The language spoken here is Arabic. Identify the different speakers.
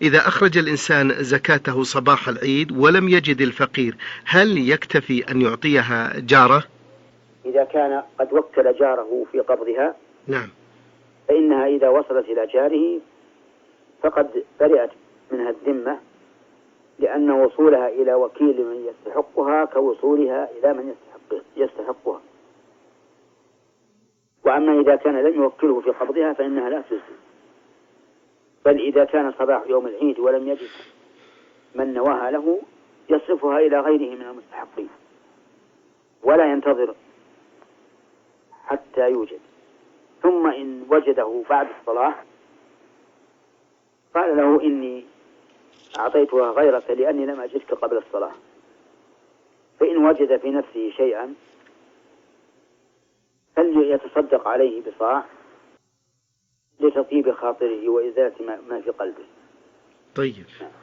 Speaker 1: إذا أخرج الإنسان زكاته صباح العيد ولم يجد الفقير، هل يكتفي أن يعطيها جاره؟
Speaker 2: إذا كان قد وكل جاره في قبضها
Speaker 1: نعم،
Speaker 2: فإنها إذا وصلت إلى جاره فقد برئت منها الذمة، لأن وصولها إلى وكيل من يستحقها كوصولها إلى من يستحقها. وأما إذا كان لم يوكله في قبضها فإنها لا تجزي، بل إذا كان صباح يوم العيد ولم يجد من نواها له يصرفها إلى غيره من المستحقين ولا ينتظر حتى يوجد، ثم إن وجده بعد الصلاة قال له إني أعطيتها غيرك لأني لم أجدك قبل الصلاة، فإن وجد في نفسه شيئا فليتصدق عليه بصاع لتطيب خاطره وإزالة ما في قلبه.
Speaker 1: طيب.